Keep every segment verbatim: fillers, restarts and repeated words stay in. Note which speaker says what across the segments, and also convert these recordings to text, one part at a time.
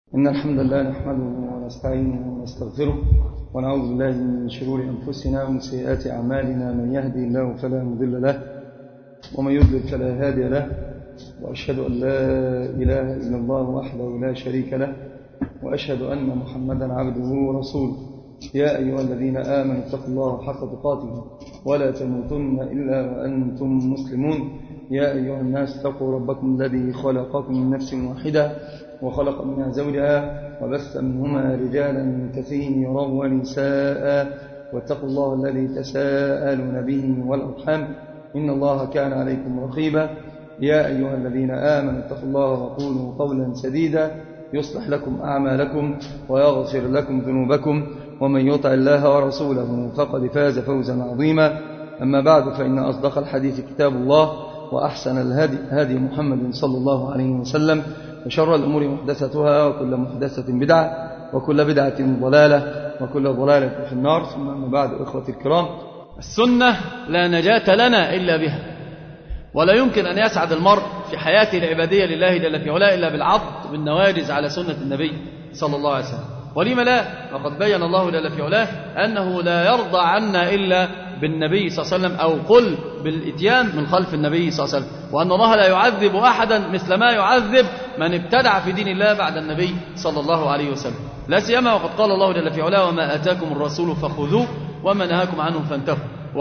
Speaker 1: إن الحمد لله نحمده ونستعينه ونستغفره ونعوذ بالله من شرور أنفسنا ومن سيئات أعمالنا. من يهدي الله فلا مضل له ومن يضلل فلا هادي له، وأشهد أن لا إله إلا الله وحده لا شريك له، وأشهد أن محمدا عبده ورسوله. يا أيها الذين آمنوا اتقوا الله حق تقاته ولا تموتن إلا وأنتم مسلمون. يا أيها الناس اتقوا ربكم الذي خلقكم من نفس واحدة وخلق منها زوجها وبث منهما رجالا كثيرا ونساء، واتقوا الله الذي تساءلون به والأرحام إن الله كان عليكم رقيبا. يا أيها الذين آمنوا اتقوا الله وقولوا قولا سديدا يصلح لكم أعمالكم ويغفر لكم ذنوبكم، ومن يطع الله ورسوله فقد فاز فوزا عظيما. أما بعد، فإن أصدق الحديث كتاب الله، وأحسن الهدي هدي محمد صلى الله عليه وسلم، وشر الأمور محدثتها، وكل محدثة بدعة، وكل بدعة ضلالة، وكل ضلالة في النار. ثم أما بعد، إخوتي الكرام،
Speaker 2: السنة لا نجاة لنا إلا بها، ولا يمكن أن يسعد المرء في حياته العبادية لله جل في علاه إلا بالعض بالنواجز على سنة النبي صلى الله عليه وسلم. ولم لا؟ وقد بين الله جل في علاه أنه لا يرضى عنا إلا بالنبي صلى الله عليه وسلم، أو قل بالإتيان من خلف النبي صلى الله عليه وسلم، وأن الله لا يعذب أحدا مثل ما يعذب من ابتدع في دين الله بعد النبي صلى الله عليه وسلم، لا سيما وقد قال الله جل في علاه: وما آتاكم الرسول فخذوه وما نهاكم عنه فانتهوا.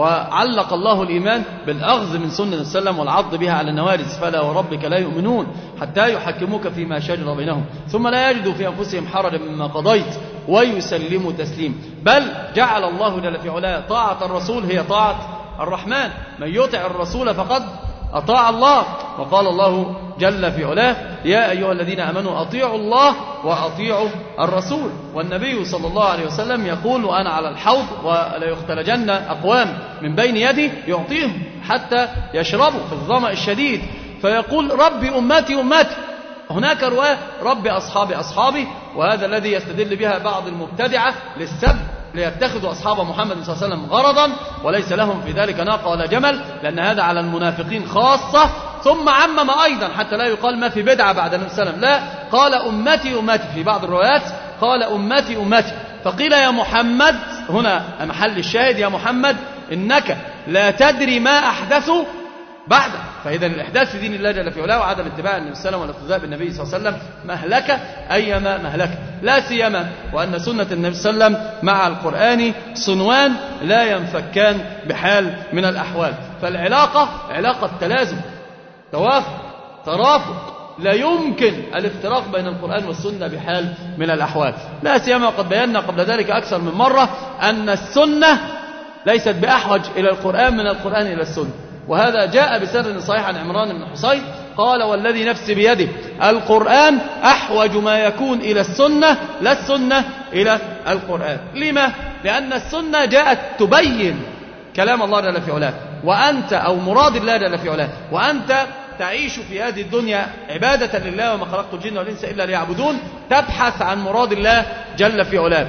Speaker 2: وعلق الله الإيمان بالأخذ من سنة السلام والعض بها على النوارز: فلا وربك لا يؤمنون حتى يحكموك فيما شجر بينهم ثم لا يجدوا في أنفسهم حرجا مما قضيت ويسلموا تسليم. بل جعل الله جل في علاه طاعة الرسول هي طاعة الرحمن: من يطع الرسول فقد أطاع الله. وقال الله جل في علاه: يا أيها الذين آمنوا أطيعوا الله وأطيعوا الرسول. والنبي صلى الله عليه وسلم يقول: وأنا على الحوض ولا يختلجن أقوام من بين يدي يعطيهم حتى يشربوا في الظمأ الشديد، فيقول: ربي أمتي أمتي. هناك رواية: ربي أصحابي أصحابي. وهذا الذي يستدل بها بعض المبتدعة للسب، ليتخذوا أصحاب محمد صلى الله عليه وسلم غرضا وليس لهم في ذلك ناقة ولا جمل، لأن هذا على المنافقين خاصة. ثم عمم أيضا حتى لا يقال ما في بدعة بعد النبي صلى الله عليه وسلم، لا، قال أمتي أمتي. في بعض الروايات قال أمتي أمتي، فقيل: يا محمد، هنا محل الشاهد، يا محمد إنك لا تدري ما أحدثوا بعد. فإذا الإحداث في دين الله جل في علاه وعدم اتباع النبي صلى الله عليه وسلم والاقتداء بالنبي صلى الله عليه وسلم مهلكة أيما مهلكة، لا سيما وأن سنة النبي صلى الله عليه وسلم مع القرآن صنوان لا ينفكان بحال من الأحوال. فالعلاقة علاقة تلازم، توافق، ترافق، لا يمكن الافتراق بين القرآن والسنة بحال من الأحوال. لا سيما وقد بينا قبل ذلك أكثر من مرة أن السنة ليست بأحوج إلى القرآن من القرآن إلى السنة، وهذا جاء بسند صحيح عن عمران بن حصين قال: والذي نفسي بيده القرآن أحوج ما يكون إلى السنة لا السنة إلى القرآن. لما؟ لأن السنة جاءت تبين كلام الله جل في علاه، وأنت أو مراد الله جل في علاه، وأنت تعيش في هذه الدنيا عبادة لله: وما خلقت الجن والإنس إلا ليعبدون، تبحث عن مراد الله جل في علاه.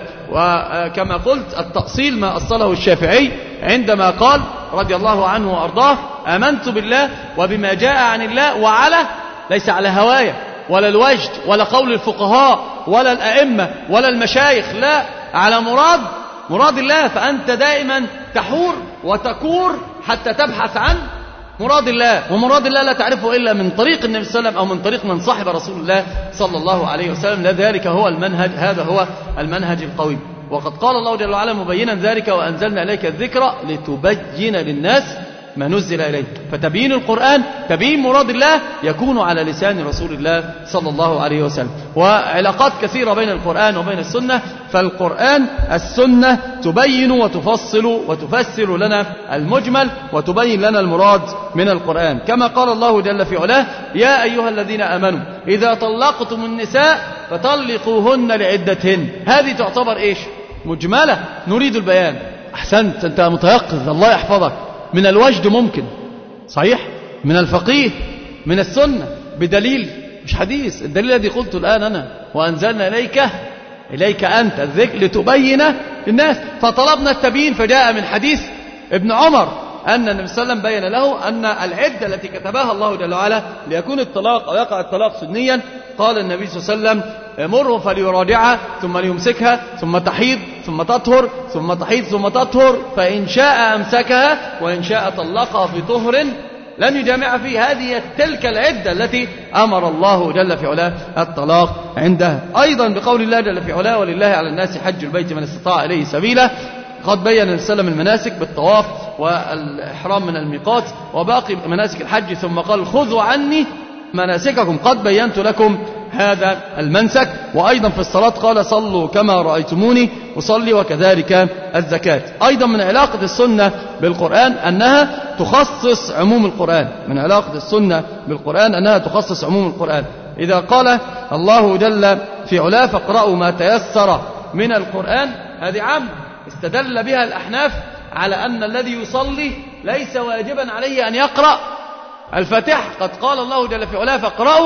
Speaker 2: وكما قلت، التأصيل ما أصله الشافعي عندما قال رضي الله عنه وأرضاه: آمنت بالله وبما جاء عن الله، وعلى، ليس على هواية ولا الوجد ولا قول الفقهاء ولا الأئمة ولا المشايخ، لا، على مراد مراد الله. فأنت دائما تحور وتكور حتى تبحث عن مراد الله، ومراد الله لا تعرفه إلا من طريق النبي صلى الله عليه وسلم أو من طريق من صاحب رسول الله صلى الله عليه وسلم. لذلك هو المنهج، هذا هو المنهج القويم. وقد قال الله جل وعلا مبينا ذلك: وأنزلنا إليك الذكر لتبين للناس ما نزل إليه. فتبيين القرآن، تبيين مراد الله، يكون على لسان رسول الله صلى الله عليه وسلم. وعلاقات كثيرة بين القرآن وبين السنة، فالقرآن السنة تبين وتفصل وتفسر لنا المجمل وتبين لنا المراد من القرآن، كما قال الله جل في علاه: يا أيها الذين آمنوا إذا طلقتم النساء فطلقوهن لعدتهن. هذه تعتبر إيش؟ مجملة، نريد البيان. أحسنت، أنت متيقظ، الله يحفظك. من الوجد ممكن، صحيح، من الفقيه، من السنة، بدليل، مش حديث. الدليل الذي قلته الآن أنا: وأنزلنا إليك إليك أنت الذكر لتبين للناس. فطلبنا التبيين، فجاء من حديث ابن عمر أن النبي صلى الله عليه وسلم بين له أن العدة التي كتبها الله جل وعلا ليكون الطلاق أو يقع الطلاق سنيا، قال النبي صلى الله عليه وسلم مره فليراجعها ثم ليمسكها ثم تحيض ثم تطهر ثم تحيض ثم تطهر، فإن شاء أمسكها وإن شاء طلقها في طهر لم يجامع فيه. هذه تلك العدة التي أمر الله جل في علاه الطلاق عندها. أيضا بقول الله جل في علاه ولله على الناس حج البيت من استطاع إليه سبيلا، قد بين النبي صلى الله عليه وسلم المناسك بالطواف والإحرام من الميقات وباقي مناسك الحج، ثم قال خذوا عني مناسككم قد بينت لكم هذا المنسك. وأيضا في الصلاة قال صلوا كما رأيتموني أصلي وكذلك الزكاة. أيضا من علاقة السنة بالقرآن أنها تخصص عموم القرآن، من علاقة السنة بالقرآن أنها تخصص عموم القرآن. إذا قال الله جل في علاه فاقرأوا ما تيسر من القرآن، هذه عام استدل بها الأحناف على أن الذي يصلي ليس واجبا عليه أن يقرأ الفاتحة، قد قال الله جل في علاه فاقرأوا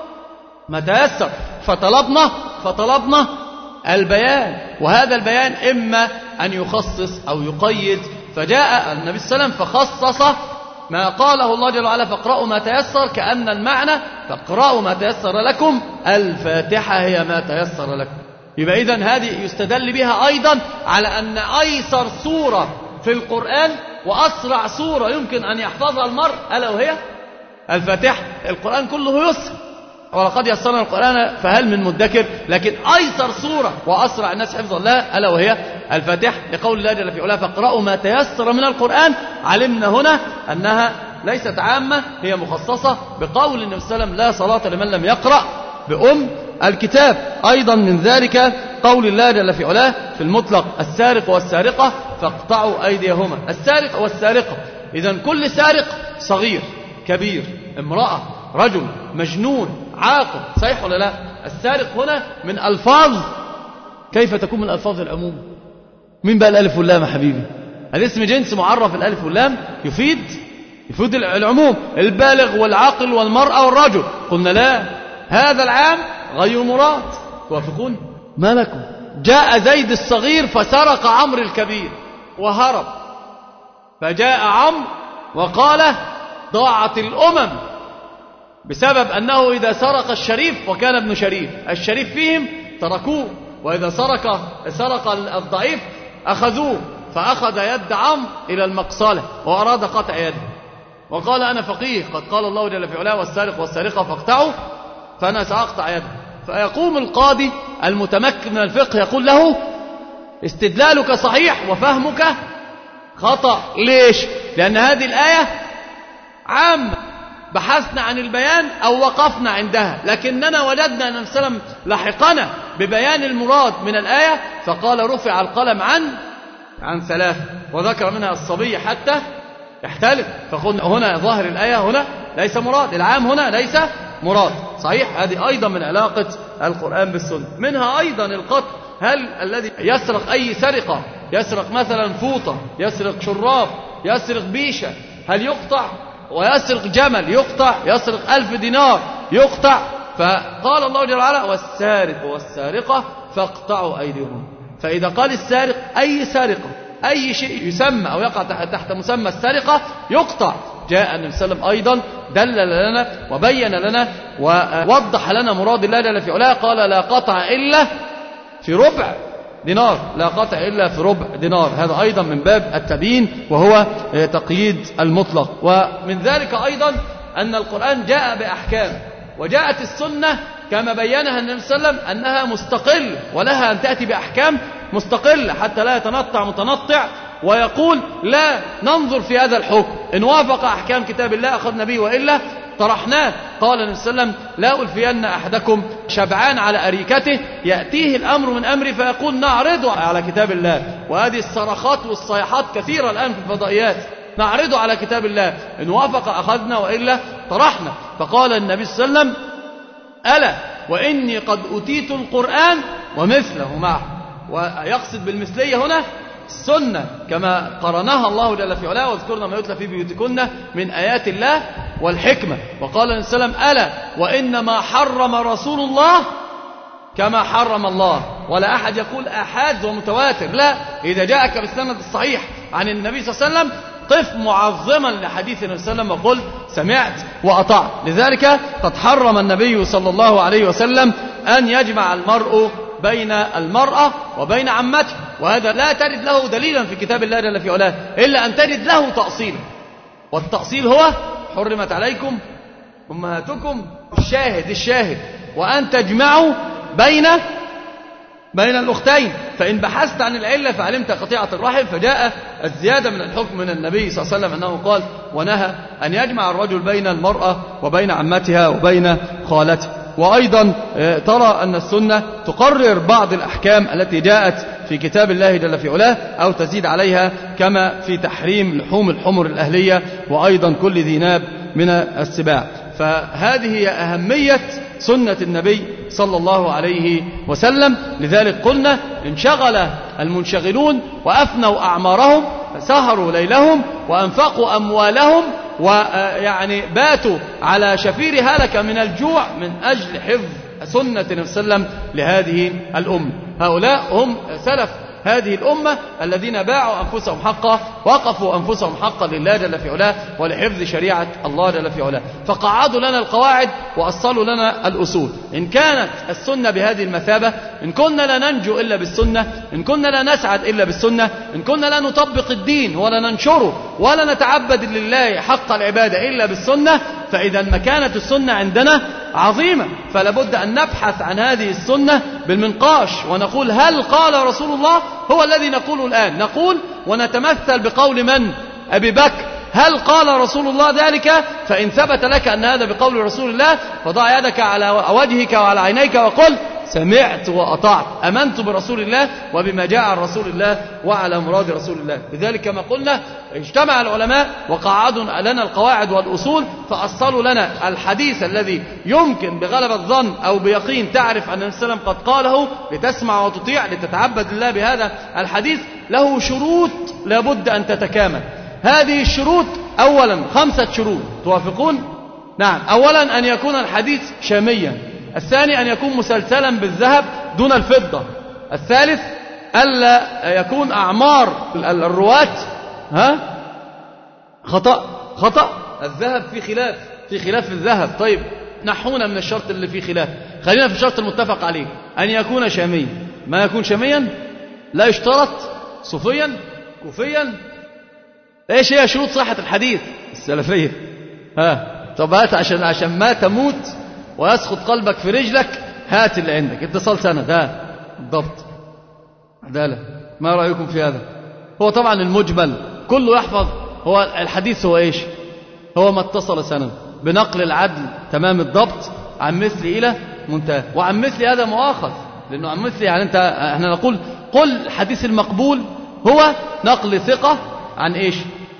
Speaker 2: ما تيسر، فطلبنا فطلبنا البيان، وهذا البيان إما أن يخصص أو يقيد، فجاء النبي صلى الله عليه وسلم فخصص ما قاله الله جل وعلا فاقرأوا ما تيسر، كأن المعنى فاقرأوا ما تيسر لكم الفاتحة هي ما تيسر لكم. يبقى إذن هذه يستدل بها أيضا على أن أيسر سورة في القرآن وأسرع سورة يمكن أن يحفظها المرء ألا وهي الفاتحة. القرآن كله يسر، ولقد يسرنا القرآن فهل من مدكر، لكن أيسر سورة وأسرع الناس حفظا لها ألا وهي الفاتحة، لقول الله جل في علاه فاقرأوا ما تيسر من القرآن. علمنا هنا أنها ليست عامة، هي مخصصة بقول النبي صلى الله عليه وسلم لا صلاة لمن لم يقرأ بأم الكتاب. أيضا من ذلك قول الله جل في علاه في المطلق السارق والسارقة فاقطعوا أيديهما. السارق والسارقة إذن كل سارق صغير كبير امرأة رجل مجنون عاقل، صحيح ولا لا؟ السارق هنا من ألفاظ، كيف تكون من ألفاظ العموم؟ مين بقى الألف واللام يا حبيبي؟ الاسم جنس معرف، الألف واللام يفيد يفيد العموم، البالغ والعاقل والمرأة والرجل. قلنا لا، هذا العام غير مراد. توافقون؟ ما لكم؟ جاء زيد الصغير فسرق عمرو الكبير وهرب، فجاء عمرو وقال ضاعت الأمم بسبب أنه إذا سرق الشريف وكان ابن شريف الشريف فيهم تركوه، وإذا سرق سرق الضعيف أخذوه، فأخذ يد عمرو إلى المقصلة وأراد قطع يده، وقال أنا فقيه قد قال الله جل في علاه والسارق والسارقة فاقطعوا، فأنا سأقطع يده. فيقوم القاضي المتمكن من الفقه يقول له استدلالك صحيح وفهمك خطأ. ليش؟ لأن هذه الآية عامة، بحثنا عن البيان أو وقفنا عندها، لكننا وجدنا أن السلام لحقنا ببيان المراد من الآية، فقال رفع القلم عن عن ثلاث، وذكر منها الصبي حتى يحتلم. فقلنا هنا ظاهر الآية هنا ليس مراد، العام هنا ليس مراد. صحيح، هذه أيضا من علاقة القرآن بالسنة. منها أيضا القتل. هل الذي يسرق أي سرقة، يسرق مثلا فوطة، يسرق شراب، يسرق بيشة، هل يقطع؟ ويسرق جمل يقطع، يسرق ألف دينار يقطع. فقال الله جل وعلا والسارق والسارقة فاقطعوا أيديهم. فإذا قال السارق أي سارقة، أي شيء يسمى أو يقع تحت مسمى السرقة يقطع. جاء النبي صلى الله عليه وسلم أيضا دلل لنا وبين لنا ووضح لنا مراد الله جل في علاه، قال لا قطع إلا في ربع دينار، لا قطع إلا في ربع دينار. هذا أيضا من باب التبيين وهو تقييد المطلق. ومن ذلك أيضا أن القرآن جاء بأحكام، وجاءت السنة كما بينها النبي صلى الله عليه وسلم أنها مستقل، ولها أن تأتي بأحكام مستقلة حتى لا يتنطع متنطع ويقول لا ننظر في هذا الحكم، إن وافق أحكام كتاب الله أخذنا به وإلا طرحناه. قال النبي صلى الله عليه وسلم لا ألفين أحدكم شبعان على أريكته يأتيه الأمر من أمري فيقول نعرضه على كتاب الله. وهذه الصرخات والصيحات كثيرة الآن في الفضائيات، نعرضه على كتاب الله، إن وافق أخذنا وإلا طرحنا. فقال النبي صلى الله عليه وسلم ألا وإني قد أتيت القرآن ومثله معه. ويقصد بالمثلية هنا السنة كما قرنها الله جل في علاه واذكرنا ما يتلى في بيوتكن من آيات الله والحكمة. وقال النبي صلى الله عليه وسلم ألا وإنما حرم رسول الله كما حرم الله. ولا أحد يقول أحاد ومتواتر، لا، إذا جاءك بالسند الصحيح عن النبي صلى الله عليه وسلم قف معظما لحديث النبي صلى الله عليه وسلم وقل سمعت وأطعت. لذلك قد حرم النبي صلى الله عليه وسلم أن يجمع المرء بين المرأة وبين عمته، وهذا لا تجد له دليلا في كتاب الله جل في علاه إلا أن تجد له تأصيلا، والتأصيل هو حرمت عليكم أمهاتكم. الشاهد الشاهد وأن تجمعوا بين بين الأختين. فإن بحثت عن العلة فعلمت قطيعة الرحم، فجاء الزيادة من الحكم من النبي صلى الله عليه وسلم أنه قال ونهى أن يجمع الرجل بين المرأة وبين عمتها وبين خالتها. وأيضا ترى أن السنة تقرر بعض الأحكام التي جاءت في كتاب الله جل في علاه أو تزيد عليها، كما في تحريم لحوم الحمر الأهلية وأيضا كل ذي ناب من السباع. فهذه هي أهمية سنة النبي صلى الله عليه وسلم. لذلك قلنا انشغل المنشغلون وأفنوا أعمارهم، سهروا ليلهم وأنفقوا أموالهم، ويعني باتوا على شفير هلكة من الجوع من أجل حفظ سنة النبي صلى الله عليه وسلم لهذه الأمة. هؤلاء هم سلف هذه الأمة الذين باعوا أنفسهم حقا، وقفوا أنفسهم حقا لله جل في علاه ولحفظ شريعة الله جل في علاه، فقعدوا لنا القواعد وأصلوا لنا الأصول. إن كانت السنة بهذه المثابة، إن كنا لا ننجو إلا بالسنة، إن كنا لا نسعد إلا بالسنة، إن كنا لا نطبق الدين ولا ننشره ولا نتعبد لله حق العبادة إلا بالسنة، فإذا مكانة السنة عندنا عظيمة. فلا بد أن نبحث عن هذه السنة بالمنقاش ونقول هل قال رسول الله؟ هو الذي نقوله الآن، نقول ونتمثل بقول من؟ أبي بكر. هل قال رسول الله ذلك؟ فإن ثبت لك أن هذا بقول رسول الله فضع يدك على وجهك وعلى عينيك وقل سمعت وأطعت، أمنت برسول الله وبما جاء عن رسول الله وعلى مراد رسول الله. لذلك كما قلنا اجتمع العلماء وقعدوا لنا القواعد والأصول، فأصلوا لنا الحديث الذي يمكن بغلبة الظن أو بيقين تعرف أن النبي صلى الله عليه وسلم قد قاله لتسمع وتطيع لتتعبد الله بهذا الحديث. له شروط لابد أن تتكامل. هذه الشروط أولا خمسة شروط، توافقون؟ نعم. أولا أن يكون الحديث شاميا. الثاني أن يكون مسلسلا بالذهب دون الفضة. الثالث ألا يكون أعمار الرواة ها خطأ خطأ الذهب في خلاف في خلاف الذهب. طيب نحونا من الشرط اللي فيه خلاف، خلينا في الشرط المتفق عليه، أن يكون شاميا. ما يكون شاميا لا يشترط صوفيا كوفيا. ايش هي شروط صحة الحديث السلفية؟ ها طب هات عشان عشان ما تموت ويسقط قلبك في رجلك، هات اللي عندك. اتصال سند، ها بالضبط، عدالة. ما رأيكم في هذا؟ هو طبعا المجمل كله يحفظ. هو الحديث هو ايش؟ هو ما اتصل سند بنقل العدل تمام الضبط عن مثل إلى منتهى. وعن مثل هذا مؤاخذ، لأنه عن مثل يعني أنت احنا نقول قل الحديث المقبول هو نقل ثقة عن ايش؟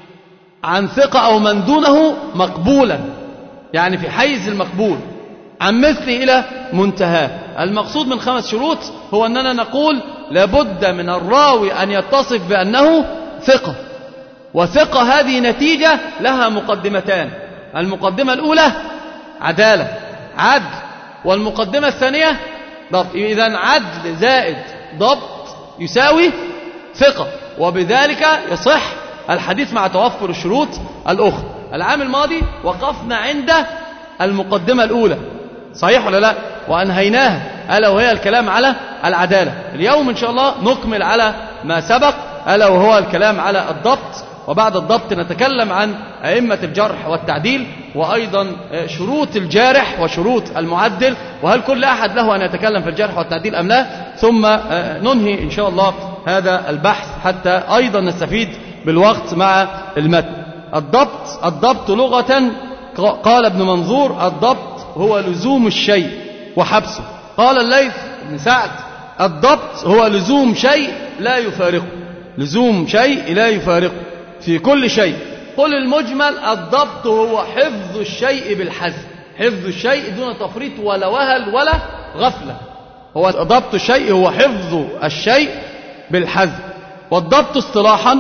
Speaker 2: عن ثقة أو من دونه مقبولا، يعني في حيز المقبول، عن مثل إلى منتهى. المقصود من خمس شروط هو أننا نقول لابد من الراوي أن يتصف بأنه ثقة، وثقة هذه نتيجة لها مقدمتان. المقدمة الأولى عدالة عدل، والمقدمة الثانية ضبط. إذن عدل زائد ضبط يساوي ثقة، وبذلك يصح الحديث مع توفر الشروط الأخرى. العام الماضي وقفنا عند المقدمة الأولى، صحيح ولا لا؟ وأنهيناها، ألا وهي الكلام على العدالة. اليوم إن شاء الله نكمل على ما سبق، ألا وهو الكلام على الضبط، وبعد الضبط نتكلم عن أئمة الجرح والتعديل، وأيضا شروط الجارح وشروط المعدل، وهل كل أحد له أن يتكلم في الجرح والتعديل أم لا. ثم ننهي إن شاء الله هذا البحث حتى أيضا نستفيد بالوقت مع المتن. الضبط الضبط لغة قال ابن منظور الضبط هو لزوم الشيء وحبسه. قال الليث بن سعد الضبط هو لزوم شيء لا يفارقه، لزوم شيء لا يفارقه في كل شيء. قل المجمل الضبط هو حفظ الشيء بالحزم، حفظ الشيء دون تفريط ولا وهل ولا غفلة. هو ضبط الشيء هو حفظ الشيء بالحزم. والضبط اصطلاحا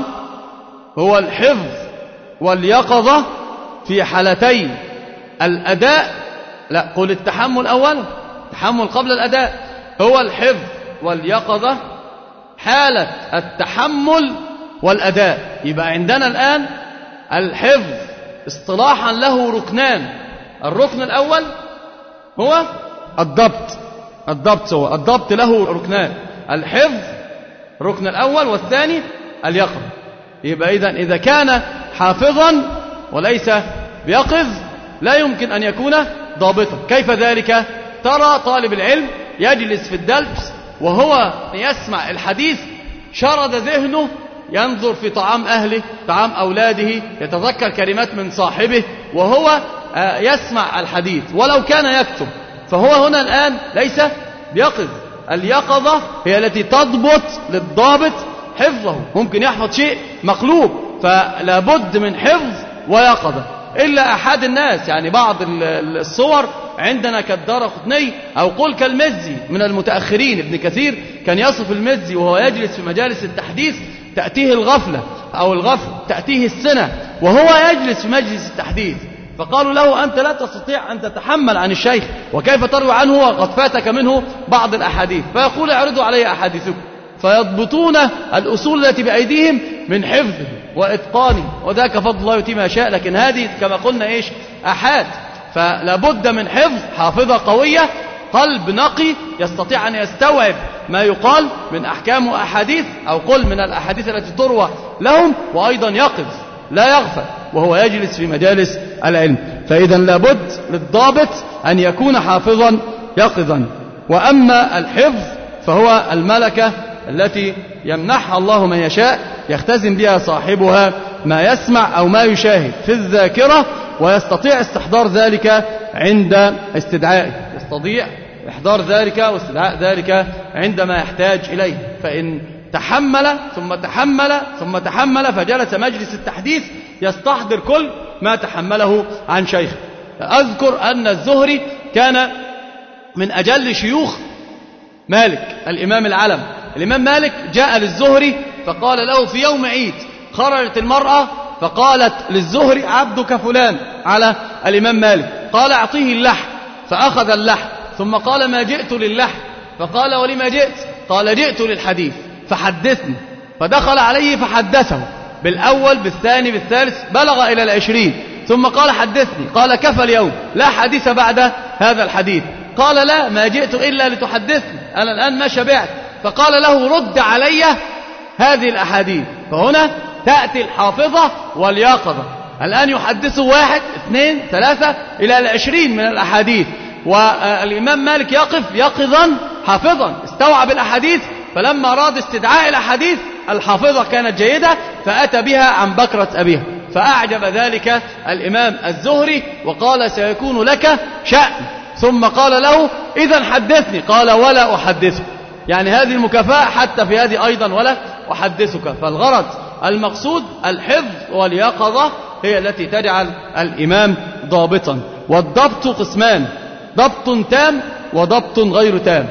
Speaker 2: هو الحفظ واليقظة في حالتين الأداء، لا قل التحمل أولا، التحمل قبل الأداء. هو الحفظ واليقظة حالة التحمل والأداء. يبقى عندنا الآن الحفظ اصطلاحا له ركنان. الركن الأول هو الضبط. الضبط هو الضبط له ركنان: الحفظ الركن الأول، والثاني اليقظة. يبقى إذن إذا كان حافظا وليس بيقظ لا يمكن أن يكون ضابطا. كيف ذلك؟ ترى طالب العلم يجلس في الدرس وهو يسمع الحديث، شرد ذهنه ينظر في طعام أهله، طعام أولاده، يتذكر كلمات من صاحبه وهو يسمع الحديث ولو كان يكتب، فهو هنا الآن ليس بيقظ. اليقظة هي التي تضبط للضابط حفظه. ممكن يحفظ شيء مقلوب، فلا بد من حفظ ويقظة. إلا أحد الناس، يعني بعض الصور عندنا كالدارقطني أو قل كالمزي من المتأخرين. ابن كثير كان يصف المزي وهو يجلس في مجالس التحديث تأتيه الغفلة أو الغفل، تأتيه السنة وهو يجلس في مجلس التحديث، فقالوا له: أنت لا تستطيع أن تتحمل عن الشيخ، وكيف تروي عنه وقد فاتك منه بعض الأحاديث؟ فيقول: اعرضوا علي أحاديثكم. فيضبطون الأصول التي بأيديهم من حفظه وإتقانه، وذاك فضل الله يؤتيه ما يشاء. لكن هذه كما قلنا إيش؟ أحاد. فلا بد من حفظ، حافظة قوية، قلب نقي يستطيع أن يستوعب ما يقال من أحكام وأحاديث، أو قل من الأحاديث التي تروى لهم، وأيضا يقظ لا يغفل وهو يجلس في مجالس العلم. فإذا لابد للضابط أن يكون حافظا يقظا. وأما الحفظ فهو الملكة التي يمنحها الله من يشاء، يختزن بها صاحبها ما يسمع أو ما يشاهد في الذاكرة، ويستطيع استحضار ذلك عند استدعائه، يستطيع إحضار ذلك واستدعاء ذلك عندما يحتاج إليه. فإن تحمل ثم تحمل ثم تحمل فجلس مجلس التحديث يستحضر كل ما تحمله عن شيخه. أذكر أن الزهري كان من أجل شيوخ مالك، الإمام العلم. الإمام مالك جاء للزهري فقال له في يوم عيد: خرجت المرأة فقالت للزهري: عبدك فلان، على الإمام مالك. قال: أعطيه اللحم، فأخذ اللحم، ثم قال: ما جئت للحم. فقال: ولما جئت؟ قال: جئت للحديث فحدثني. فدخل عليه فحدثه بالأول بالثاني بالثالث، بلغ إلى العشرين، ثم قال: حدثني. قال: كفى اليوم، لا حديث بعد هذا الحديث. قال: لا، ما جئت إلا لتحدثني، أنا الآن ما شبعت. فقال له: رد علي هذه الأحاديث. فهنا تأتي الحافظة واليقظة. الآن يحدث واحد اثنين ثلاثة إلى العشرين من الأحاديث، والإمام مالك يقف يقظا حافظا، استوعب الأحاديث. فلما أراد استدعاء الأحاديث الحافظة كانت جيدة، فأتى بها عن بكرة أبيها، فأعجب ذلك الإمام الزهري وقال: سيكون لك شأن. ثم قال له: إذن حدثني. قال: ولا أحدثك. يعني هذه المكافأة حتى في هذه أيضا، ولا أحدثك. فالغرض المقصود الحفظ واليقظة هي التي تجعل الإمام ضابطا. والضبط قسمان: ضبط تام وضبط غير تام.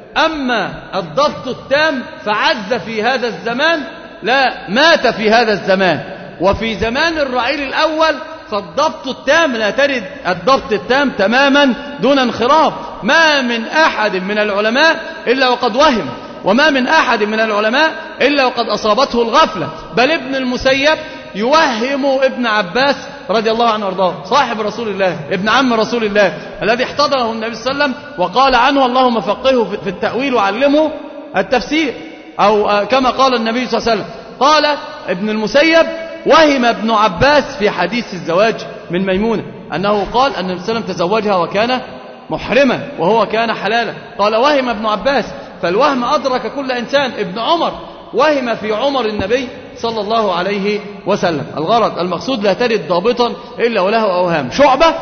Speaker 2: أما الضبط التام فعز في هذا الزمان، لا، مات في هذا الزمان. وفي زمان الرعيل الأول فالضبط التام لا ترد الضبط التام تماما دون انخراط. ما من أحد من العلماء إلا وقد وهم، وما من أحد من العلماء إلا وقد أصابته الغفلة. بل ابن المسيب يوهم ابن عباس رضي الله عنه وارضاه، صاحب رسول الله، ابن عم رسول الله، الذي احتضنه النبي صلى الله عليه وسلم وقال عنه: اللهم فقهه في التأويل وعلمه التفسير، أو كما قال النبي صلى الله عليه وسلم. قال ابن المسيب: وهم ابن عباس في حديث الزواج من ميمونة أنه قال أن النبي صلى الله عليه وسلم تزوجها وكان محرما وهو كان حلالا. قال: وهم ابن عباس. فالوهم أدرك كل إنسان. ابن عمر وهم في عمر النبي صلى الله عليه وسلم. الغرض المقصود لا تجد ضابطا إلا وله أوهام. شعبة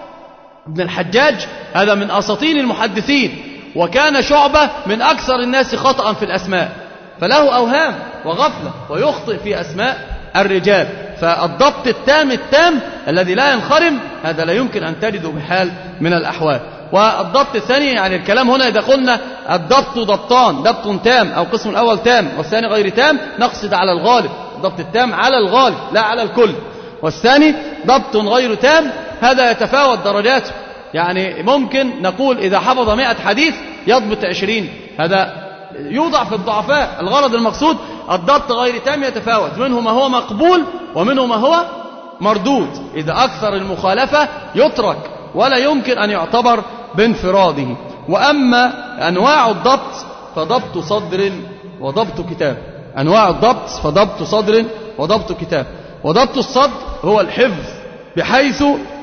Speaker 2: ابن الحجاج هذا من أساطين المحدثين، وكان شعبة من أكثر الناس خطأ في الأسماء، فله أوهام وغفلة ويخطئ في أسماء الرجال. فالضبط التام التام الذي لا ينخرم هذا لا يمكن أن تجده بحال من الأحوال. والضبط الثاني، يعني الكلام هنا إذا قلنا الضبط ضبطان: ضبط تام أو قسم الأول تام والثاني غير تام، نقصد على الغالب. الضبط التام على الغالب لا على الكل. والثاني ضبط غير تام، هذا يتفاوت درجاته. يعني ممكن نقول إذا حفظ مئة حديث يضبط عشرين، هذا يوضع في الضعفاء. الغرض المقصود الضبط غير تام يتفاوت، منه ما هو مقبول ومنه ما هو مردود، إذا أكثر المخالفة يترك ولا يمكن أن يعتبر بانفراده. وأما أنواع الضبط فضبط صدر وضبط كتاب. أنواع الضبط فضبط صدر وضبط كتاب. وضبط الصدر هو الحفظ بحيث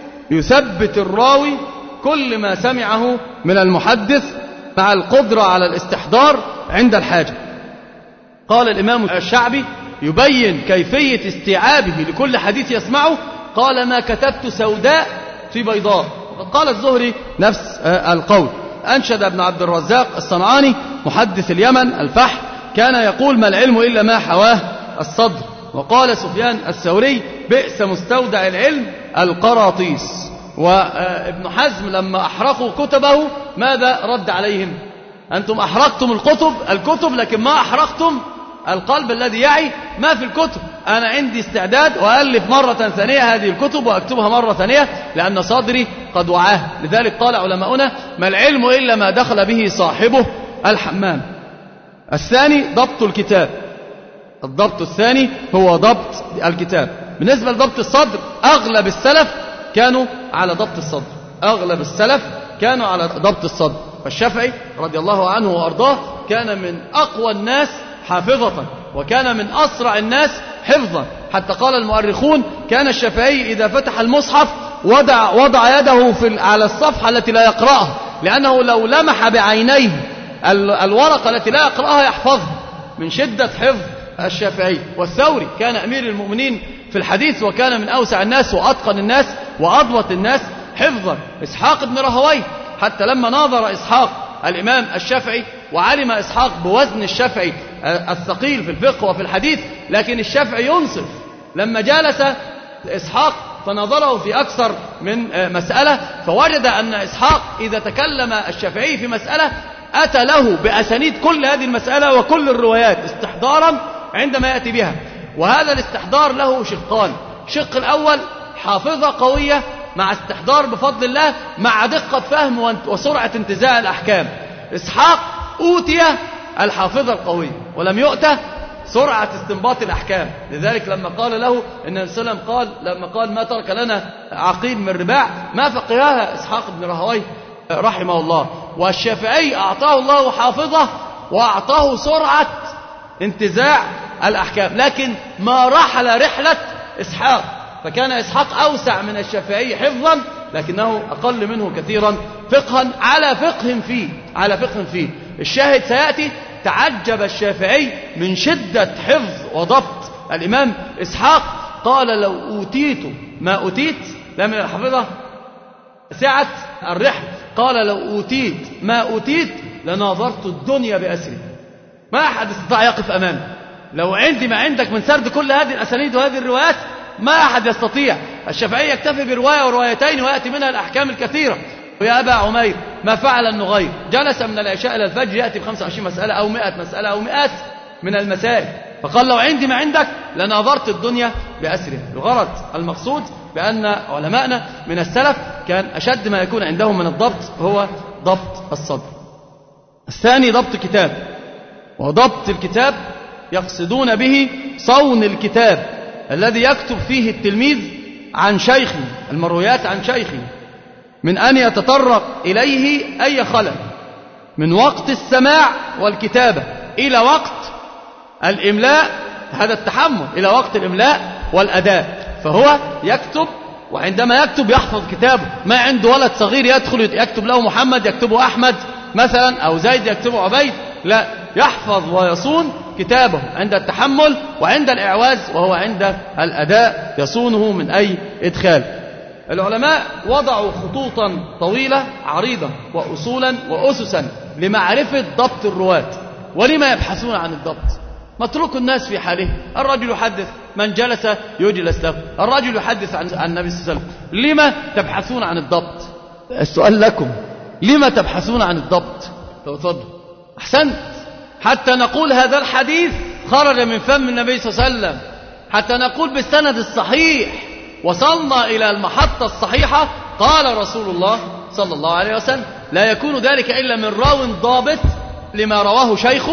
Speaker 2: يثبت الراوي كل ما سمعه من المحدث مع القدرة على الاستحضار عند الحاجة. قال الإمام الشعبي يبين كيفية استيعابه لكل حديث يسمعه، قال ما كتبت سوداء في بيضاء. وقد قال الزهري نفس القول. أنشد ابن عبد الرزاق الصنعاني محدث اليمن الفحم كان يقول ما العلم إلا ما حواه الصدر. وقال سفيان الثوري بئس مستودع العلم القراطيس. وابن حزم لما أحرقوا كتبه ماذا رد عليهم؟ أنتم أحرقتم الكتب الكتب لكن ما أحرقتم القلب الذي يعي ما في الكتب. أنا عندي استعداد وألف مرة ثانية هذه الكتب وأكتبها مرة ثانية لأن صدري قد وعاه. لذلك قال علماؤنا ما العلم إلا ما دخل به صاحبه الحمام. الثاني ضبط الكتاب. الضبط الثاني هو ضبط الكتاب. بالنسبة لضبط الصدر أغلب السلف كانوا على ضبط الصدر. أغلب السلف كانوا على ضبط الصدر. فالشافعي رضي الله عنه وأرضاه كان من أقوى الناس حافظة وكان من أسرع الناس حفظا. حتى قال المؤرخون كان الشافعي إذا فتح المصحف وضع, وضع يده في على الصفحة التي لا يقرأها، لأنه لو لمح بعينيه الورقة التي لا يقرأها يحفظها من شدة حفظ الشافعي. والثوري كان أمير المؤمنين في الحديث وكان من أوسع الناس وأتقن الناس وأضبط الناس حفظا. إسحاق بن راهويه حتى لما ناظر إسحاق الإمام الشافعي وعلم إسحاق بوزن الشافعي الثقيل في الفقه وفي الحديث، لكن الشافعي ينصف لما جالس إسحاق فنظره في أكثر من مسألة فوجد أن إسحاق إذا تكلم الشافعي في مسألة أتى له بأسانيد كل هذه المسألة وكل الروايات استحضارا عندما يأتي بها. وهذا الاستحضار له شقان: الشق الأول حافظة قوية مع استحضار بفضل الله مع دقة فهم وسرعة انتزاع الأحكام. إسحاق أوتي الحافظة القوية ولم يؤتى سرعة استنباط الأحكام. لذلك لما قال له إن النبي صلى الله عليه وسلم قال لما قال ما ترك لنا عقيل من رباع ما فقهها إسحاق بن راهويه رحمه الله. والشافعي أعطاه الله حافظة وأعطاه سرعة انتزاع الأحكام، لكن ما رحل رحلة إسحاق، فكان إسحاق أوسع من الشافعي حفظا لكنه أقل منه كثيرا فقها على فقه فيه على فقه فيه. الشاهد سيأتي تعجب الشافعي من شدة حفظ وضبط الإمام إسحاق. قال لو أوتيت ما أوتيت لم الحافظة سعة الرحل. قال لو أوتيت ما أوتيت لناظرت الدنيا بأسري. ما أحد استطاع يقف أمامي. لو عندي ما عندك من سرد كل هذه الأسانيد وهذه الروايات ما أحد يستطيع. الشافعي يكتفي برواية وروايتين ويأتي منها الأحكام الكثيرة. ويا أبا عمير ما فعل النغير؟ جلس من العشاء إلى الفجر يأتي بخمسة وعشرين مسألة أو مئة مسألة أو مئات من المسائل. فقال لو عندي ما عندك لناظرت الدنيا بأسرها. الغرض المقصود بأن علماءنا من السلف كان أشد ما يكون عندهم من الضبط هو ضبط الصدر. الثاني ضبط كتاب. وضبط الكتاب يقصدون به صون الكتاب الذي يكتب فيه التلميذ عن شيخه المرويات عن شيخه من أن يتطرق إليه أي خلل من وقت السماع والكتابة إلى وقت الإملاء، هذا التحمل إلى وقت الإملاء والأداء. فهو يكتب وعندما يكتب يحفظ كتابه. ما عنده ولد صغير يدخل يكتب له محمد يكتبه أحمد مثلا أو زيد يكتبه عبيد، لا، يحفظ ويصون كتابه عند التحمل وعند الإعواز وهو عند الأداء يصونه من أي إدخال. العلماء وضعوا خطوطا طويلة عريضة وأصولا وأسسا لمعرفة ضبط الرواة. ولما يبحثون عن الضبط؟ مترك الناس في حاله. الرجل يحدث من جلس يجلس له، الرجل يحدث عن النبي صلى الله عليه وسلم. لما تبحثون عن الضبط؟ السؤال لكم، لما تبحثون عن الضبط؟ تفضل. أحسنت. حتى نقول هذا الحديث خرج من فم النبي صلى الله عليه وسلم، حتى نقول بالسند الصحيح وصلنا إلى المحطة الصحيحة قال رسول الله صلى الله عليه وسلم. لا يكون ذلك إلا من راو ضابط لما رواه شيخه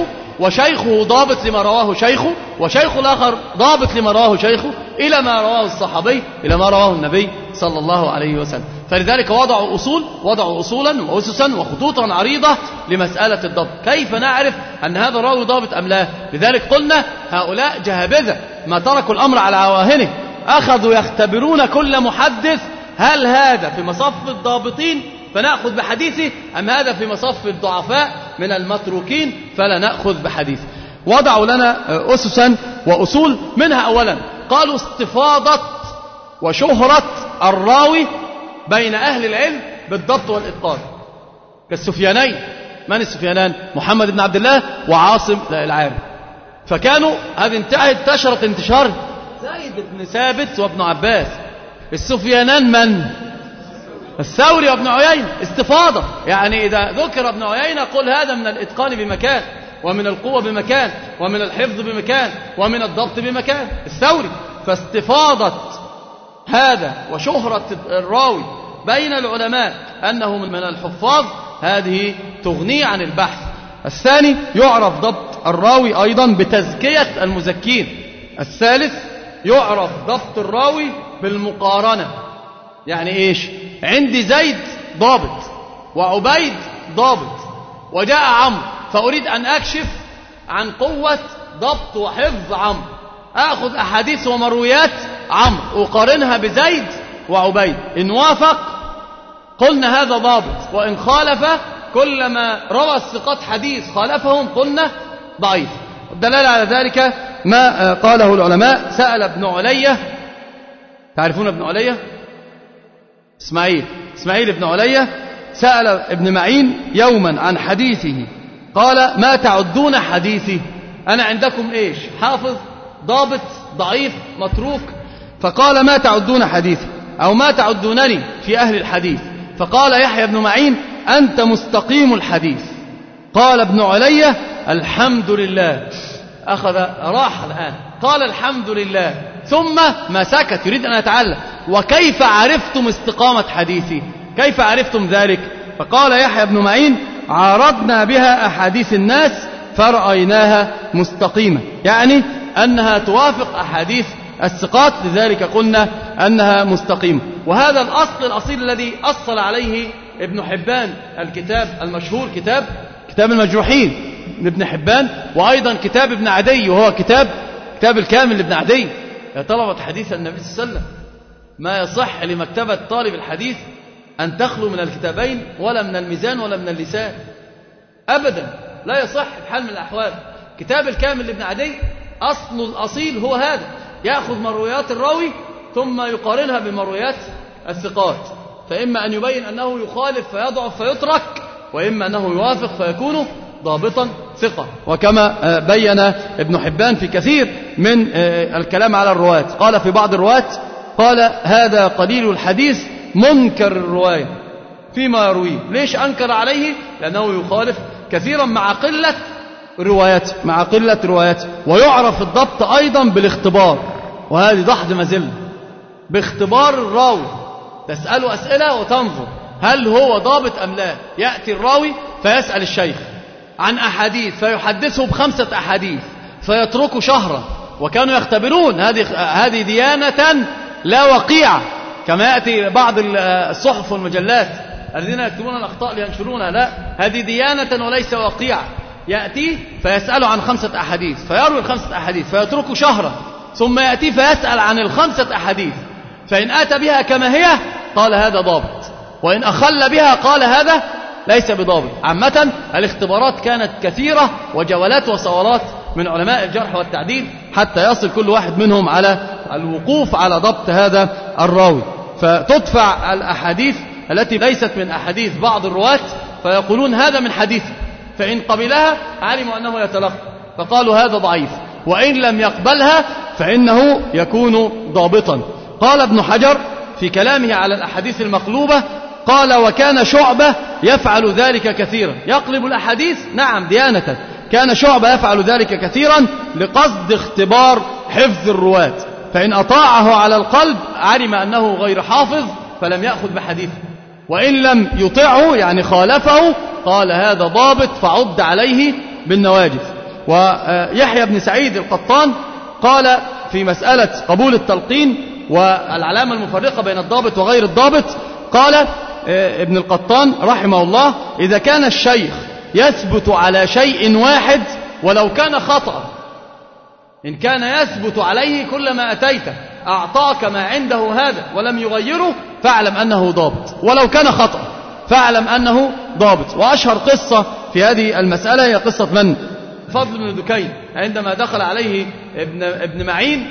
Speaker 2: وشيخه ضابط لما رواه شيخه، وشيخ الآخر ضابط لما رواه شيخه، إلى ما رواه الصحابي، إلى ما رواه النبي صلى الله عليه وسلم. فلذلك وضعوا أصول وضعوا أصولا وأسسا وخطوطا عريضة لمسألة الضبط. كيف نعرف أن هذا الراوي ضابط أم لا؟ لذلك قلنا هؤلاء جهابذة ما تركوا الأمر على عواهنه، أخذوا يختبرون كل محدث هل هذا في مصف الضابطين فنأخذ بحديثه، أم هذا في مصف الضعفاء من المتروكين فلا نأخذ بحديثه. وضعوا لنا أسسا وأصول، منها أولا قالوا استفاضة وشهرة الراوي بين أهل العلم بالضبط والإتقان، كالسفيانين. من السفيانان؟ محمد بن عبد الله وعاصم العارف. فكانوا هذه انتهت انتشرت انتشار زيد بن ثابت وابن عباس. السفيانان من؟ الثوري وابن عيينة. استفاضة يعني إذا ذكر ابن عيينة قل هذا من الإتقان بمكان، ومن القوة بمكان، ومن الحفظ بمكان، ومن الضبط بمكان. الثوري. فاستفاضة هذا وشهرة الراوي بين العلماء أنه من الحفاظ هذه تغني عن البحث. الثاني يعرف ضبط الراوي أيضا بتزكية المزكين. الثالث يعرف ضبط الراوي بالمقارنة. يعني إيش؟ عندي زيد ضابط وعبيد ضابط وجاء عمرو، فأريد أن أكشف عن قوة ضبط وحفظ عمرو، أخذ أحاديث ومرويات عمرو أقارنها بزيد وعبيد، إن وافق قلنا هذا ضابط، وإن خالف كلما روى الثقات حديث خالفهم قلنا ضعيف. الدلالة على ذلك ما قاله العلماء. سأل ابن علية، تعرفون ابن علية؟ إسماعيل إسماعيل بن علية سأل ابن معين يوما عن حديثه، قال ما تعدون حديثي؟ أنا عندكم إيش؟ حافظ ضابط ضعيف متروك. فقال ما تعدون حديثي أو ما تعدونني في أهل الحديث؟ فقال يحيى بن معين أنت مستقيم الحديث. قال ابن علية الحمد لله. أخذ راح الآن قال الحمد لله، ثم ما سكت يريد أن يتعلم. وكيف عرفتم استقامة حديثي؟ كيف عرفتم ذلك؟ فقال يحيى بن معين عارضنا بها أحاديث الناس فرأيناها مستقيمة، يعني أنها توافق أحاديث الثقات، لذلك قلنا أنها مستقيمة. وهذا الأصل الأصيل الذي أصل عليه ابن حبان الكتاب المشهور، كتاب كتاب المجروحين لابن حبان، وأيضا كتاب ابن عدي وهو كتاب كتاب الكامل لابن عدي. يا طلبة حديث النبي صلى الله عليه وسلم، ما يصح لمكتبة طالب الحديث أن تخلو من الكتابين ولا من الميزان ولا من اللسان أبدا، لا يصح بحال من الأحوال. كتاب الكامل لابن عدي أصل الأصيل هو هذا، يأخذ مرويات الراوي ثم يقارنها بمرويات الثقات، فإما أن يبين أنه يخالف فيضعف فيترك، وإما أنه يوافق فيكون ضابطا ثقة. وكما بين ابن حبان في كثير من الكلام على الرواة، قال في بعض الرواة قال هذا قليل الحديث منكر الرواية فيما يرويه. ليش أنكر عليه؟ لأنه يخالف كثيرا مع قلة رواياته مع قلة رواياته. ويعرف الضبط أيضا بالاختبار، وهذه ضحض مزل، باختبار الراوي، تسأله أسئلة وتنظر هل هو ضابط أم لا. يأتي الراوي فيسأل الشيخ عن أحاديث فيحدثه بخمسة أحاديث فيتركه شهرا، وكانوا يختبرون هذه هذه ديانة لا وقيعة، كما يأتي بعض الصحف والمجلات الذين يكتبون الأخطاء لينشرونها. لا، هذه ديانة وليس وقيعة. يأتي فيسأل عن خمسة أحاديث فيروي الخمسة أحاديث فيتركه شهرا، ثم يأتي فيسأل عن الخمسة أحاديث، فإن أتى بها كما هي قال هذا ضابط، وإن أخل بها قال هذا ليس بضابط. عامة الاختبارات كانت كثيرة وجولات وصولات من علماء الجرح والتعديل حتى يصل كل واحد منهم على الوقوف على ضبط هذا الراوي. فتدفع الأحاديث التي ليست من أحاديث بعض الرواة فيقولون هذا من حديث، فإن قبلها علموا أنه يتلقى فقالوا هذا ضعيف، وإن لم يقبلها فإنه يكون ضابطا. قال ابن حجر في كلامه على الأحاديث المقلوبة قال وكان شعبة يفعل ذلك كثيرا. يقلب الأحاديث نعم ديانة، كان شعبة يفعل ذلك كثيرا لقصد اختبار حفظ الرواة، فإن أطاعه على القلب علم أنه غير حافظ فلم يأخذ بحديثه، وإن لم يطعه يعني خالفه قال هذا ضابط فعد عليه بالنواجذ. ويحيى بن سعيد القطان قال في مسألة قبول التلقين والعلامة المفرقة بين الضابط وغير الضابط، قال ابن القطان رحمه الله: إذا كان الشيخ يثبت على شيء واحد ولو كان خطأ، إن كان يثبت عليه كلما أتيته أعطاك ما عنده هذا ولم يغيره فاعلم أنه ضابط، ولو كان خطأ فاعلم أنه ضابط. وأشهر قصة في هذه المسألة هي قصة من؟ فضل بن دكين، عندما دخل عليه ابن, ابن معين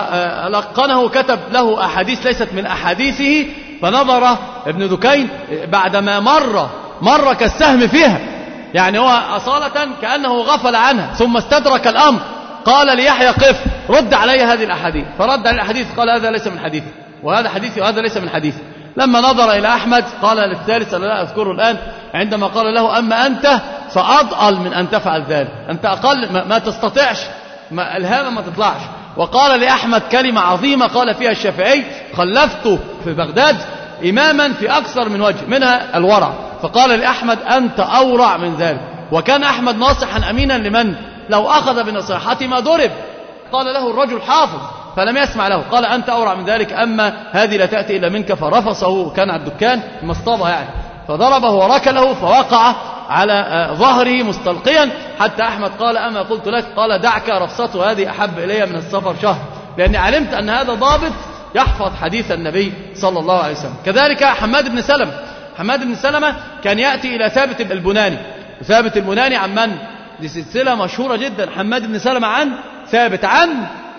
Speaker 2: ولقنه كتب له أحاديث ليست من أحاديثه، فنظر ابن دكين بعدما مر مر كالسهم فيها، يعني هو أصالة كأنه غفل عنها، ثم استدرك الأمر، قال ليحيى: قف، رد علي هذه الأحاديث. فرد على الأحاديث، قال: هذا ليس من حديثي، وهذا حديثي، وهذا ليس من حديثي. لما نظر إلى أحمد قال للثالث، أنا لا أذكره الآن، عندما قال له: أما أنت فأضأل من أن تفعل ذلك، أنت أقل ما, ما تستطيعش، ما الهامة ما تطلعش. وقال لأحمد كلمة عظيمة قال فيها الشافعي: خلفته في بغداد إماما في أكثر من وجه، منها الورع. فقال لأحمد: أنت أورع من ذلك. وكان أحمد ناصحا أمينا لمن لو أخذ بنصيحته ما ضرب. قال له الرجل حافظ فلم يسمع له، قال: أنت أورع من ذلك، أما هذه لا تأتي إلا منك. فرفصه، كان على الدكان مصطبة يعني، فضربه وركله فوقع على ظهره مستلقيا، حتى أحمد قال: أما قلت لك؟ قال: دعك، رفصته هذه أحب إلي من السفر شهر، لأني علمت أن هذا ضابط يحفظ حديث النبي صلى الله عليه وسلم. كذلك حماد بن سلمة، حماد بن سلمة كان يأتي إلى ثابت البناني، ثابت البناني عن من؟ دي سلسلة مشهورة جدا، حماد بن سلمة عن ثابت عن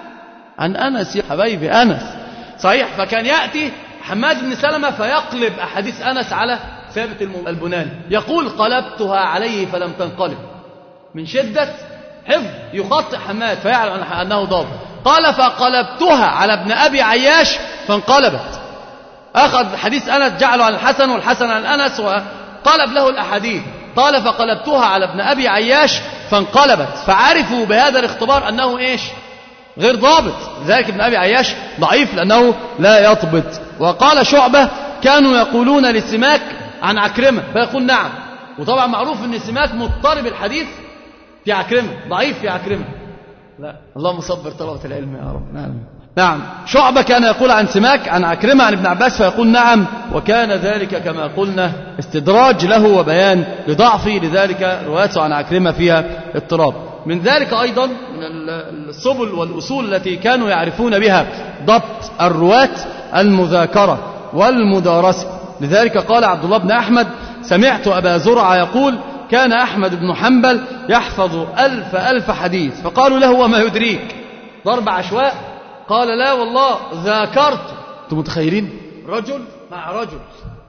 Speaker 2: عن أنس، يا حبايبي أنس، صحيح. فكان يأتي حماد بن سلمة فيقلب أحاديث أنس على ثابت البناني، يقول: قلبتها عليه فلم تنقلب، من شدة حفظ يخطئ حماد فيعلم أنه ضابط. قال: فقلبتها على ابن أبي عياش فانقلبت، أخذ حديث أنس جعله عن الحسن والحسن عن أنس وقلب له الأحاديث. قال: فقلبتها على ابن أبي عياش فانقلبت، فعرفوا بهذا الاختبار أنه إيش؟ غير ضابط. لذلك ابن أبي عياش ضعيف لأنه لا يضبط. وقال شعبة: كانوا يقولون لسماك عن عكرمة فيقول نعم. وطبعا معروف أن سماك مضطرب الحديث في عكرمة، ضعيف في عكرمة. لا، اللهم صبر طلبة العلم يا رب. نعم نعم. شعبة كان يقول عن سماك عن عكرمة عن ابن عباس فيقول نعم، وكان ذلك كما قلنا استدراج له وبيان لضعفه، لذلك روايته عن عكرمة فيها اضطراب. من ذلك أيضا من السبل والأصول التي كانوا يعرفون بها ضبط الرواة المذاكرة والمدارسة. لذلك قال عبد الله بن أحمد: سمعت أبا زرعة يقول: كان أحمد بن حنبل يحفظ ألف ألف حديث. فقالوا له: وما يدريك؟ ضرب عشواء. قال: لا والله ذاكرت. أنتم متخيلين رجل مع رجل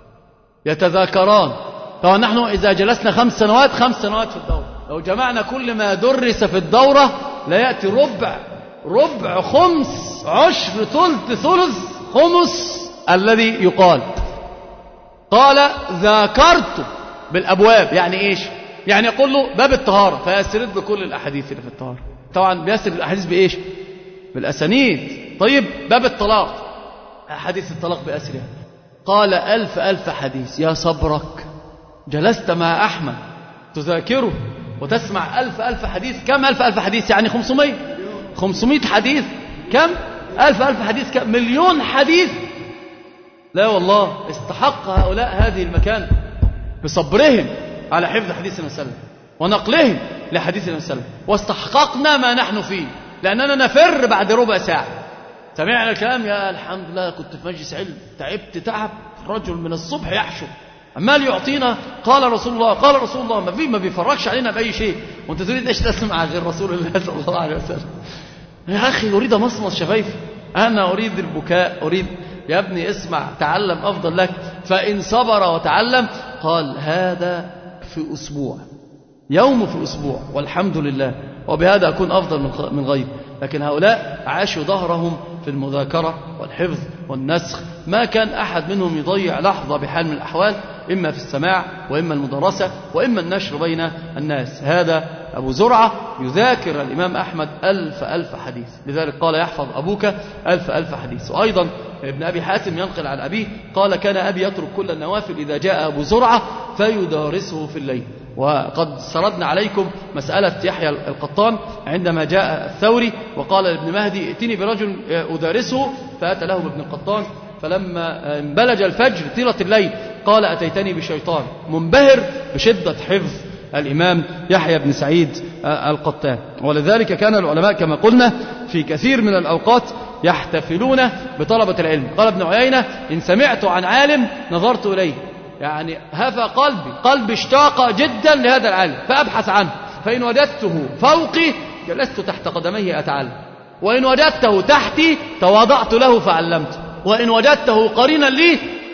Speaker 2: يتذاكران؟ طبعا نحن إذا جلسنا خمس سنوات خمس سنوات في الدورة، لو جمعنا كل ما درس في الدورة لا يأتي ربع ربع خمس عشر ثلث ثلث خمس الذي يقال. قال: ذاكرت بالأبواب. يعني إيش؟ يعني يقول له باب الطهارة فيسرد بكل الأحاديث اللي في الطهارة. طبعا بيسرد الأحاديث بإيش؟ بالأسانيد. طيب باب الطلاق، أحاديث الطلاق بأسرها. قال: ألف ألف حديث. يا صبرك، جلست مع أحمد تذاكره وتسمع ألف ألف حديث. كم ألف ألف حديث؟ يعني خمسمائة خمسمائة حديث. كم ألف ألف حديث؟ كم مليون حديث. لا والله استحق هؤلاء هذه المكان بصبرهم على حفظ حديث النبي صلى الله عليه وسلم ونقلهم لحديث النبي صلى الله عليه وسلم، واستحققنا ما نحن فيه، لأننا نفر بعد ربع ساعة. سمعنا الكلام: يا الحمد لله كنت في مجلس علم، تعبت تعب، رجل من الصبح يحشو عمال يعطينا قال رسول الله قال رسول الله، ما في ما بيفرجش علينا بأي شيء، وانت تريد ايش تسمع غير رسول الله صلى الله عليه وسلم؟ يا أخي أريد مصمص شفايفي، أنا أريد البكاء، أريد. يا ابني اسمع، تعلم أفضل لك. فإن صبر وتعلم، قال: هذا في أسبوع، يوم في أسبوع، والحمد لله، وبهذا أكون أفضل من غيري. لكن هؤلاء عاشوا ظهرهم في المذاكرة والحفظ والنسخ، ما كان أحد منهم يضيع لحظة بحال من الأحوال، إما في السماع وإما المدرسة وإما النشر بين الناس. هذا أبو زرعة يذاكر الإمام أحمد ألف ألف حديث، لذلك قال: يحفظ أبوك ألف ألف حديث. وأيضا ابن أبي حاتم ينقل عن أبيه قال: كان أبي يترك كل النوافل إذا جاء أبو زرعة فيدارسه في الليل. وقد سردنا عليكم مسألة يحيى القطان عندما جاء الثوري وقال لابن مهدي ائتني برجل أدارسه، فأتى له ابن القطان، فلما انبلج الفجر طيلة الليل قال أتيتني بشيطان، منبهر بشدة حفظ الإمام يحيى بن سعيد القطان. ولذلك كان العلماء كما قلنا في كثير من الأوقات يحتفلون بطلبة العلم. قال ابن عيينة إن سمعت عن عالم نظرت إليه، يعني هفى قلبي قلبي اشتاق جدا لهذا العالم فأبحث عنه، فإن وجدته فوقي جلست تحت قدميه أتعلم، وإن وجدته تحتي تواضعت له فعلمته، وإن وجدته قرينا لي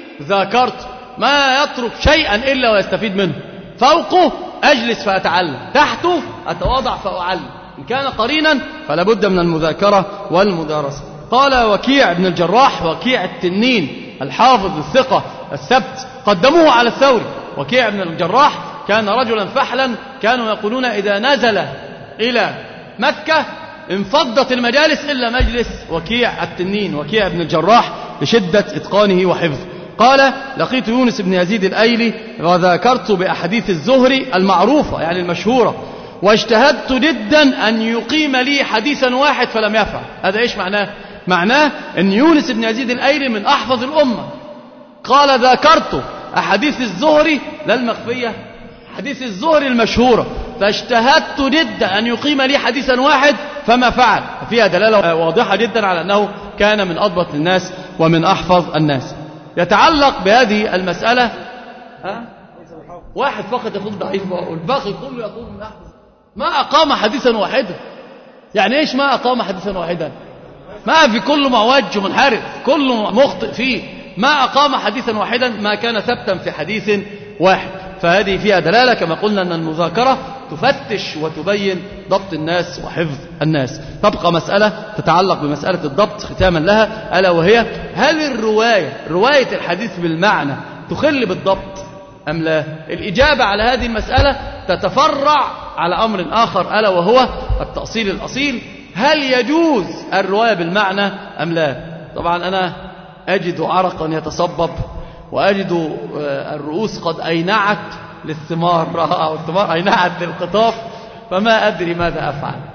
Speaker 2: ذاكرت، ما يترك شيئا إلا ويستفيد منه. فوقه أجلس فأتعلم، تحته أتواضع فأعلم، إن كان قرينا فلا بد من المذاكرة والمدارسة. قال وكيع بن الجراح، وكيع التنين الحافظ الثقة الثبت، قدموه على الثوري. وكيع بن الجراح كان رجلا فحلا، كانوا يقولون إذا نزل إلى مكة انفضت المجالس إلا مجلس وكيع التنين، وكيع بن الجراح لشدة إتقانه وحفظه. قال لقيت يونس بن يزيد الأيلي وذاكرت بأحاديث الزهري المعروفة يعني المشهورة، واجتهدت جدا أن يقيم لي حديثا واحد فلم يفعل. هذا إيش معناه؟ معناه أن يونس بن يزيد الأيلي من أحفظ الأمة. قال ذاكرت أحاديث الزهري لا المخفية، حديث الزهري المشهورة، فاجتهدت جدا أن يقيم لي حديثا واحد فما فعل. فيها دلالة واضحة جدا على أنه كان من أضبط الناس ومن أحفظ الناس. يتعلق بهذه المسألة ها؟ واحد فقط يقول ضعيف والباقي كله يقول من أحفظ. ما أقام حديثا واحدا، يعني إيش ما أقام حديثا واحدا؟ ما في كل معوج ومنحرف، كل مخطئ فيه، ما أقام حديثا واحدا، ما كان ثبتا في حديث واحد. فهذه فيها دلالة كما قلنا أن المذاكرة تفتش وتبين ضبط الناس وحفظ الناس. تبقى مسألة تتعلق بمسألة الضبط ختاما لها، ألا وهي هل الرواية رواية الحديث بالمعنى تخل بالضبط أم لا؟ الإجابة على هذه المسألة تتفرع على أمر آخر، ألا وهو التأصيل الأصيل، هل يجوز الرواية بالمعنى أم لا؟ طبعا أنا أجد عرقا يتصبب، وأجد الرؤوس قد أينعت للثمار أو الثمار أينعت للقطاف، فما أدري ماذا أفعل.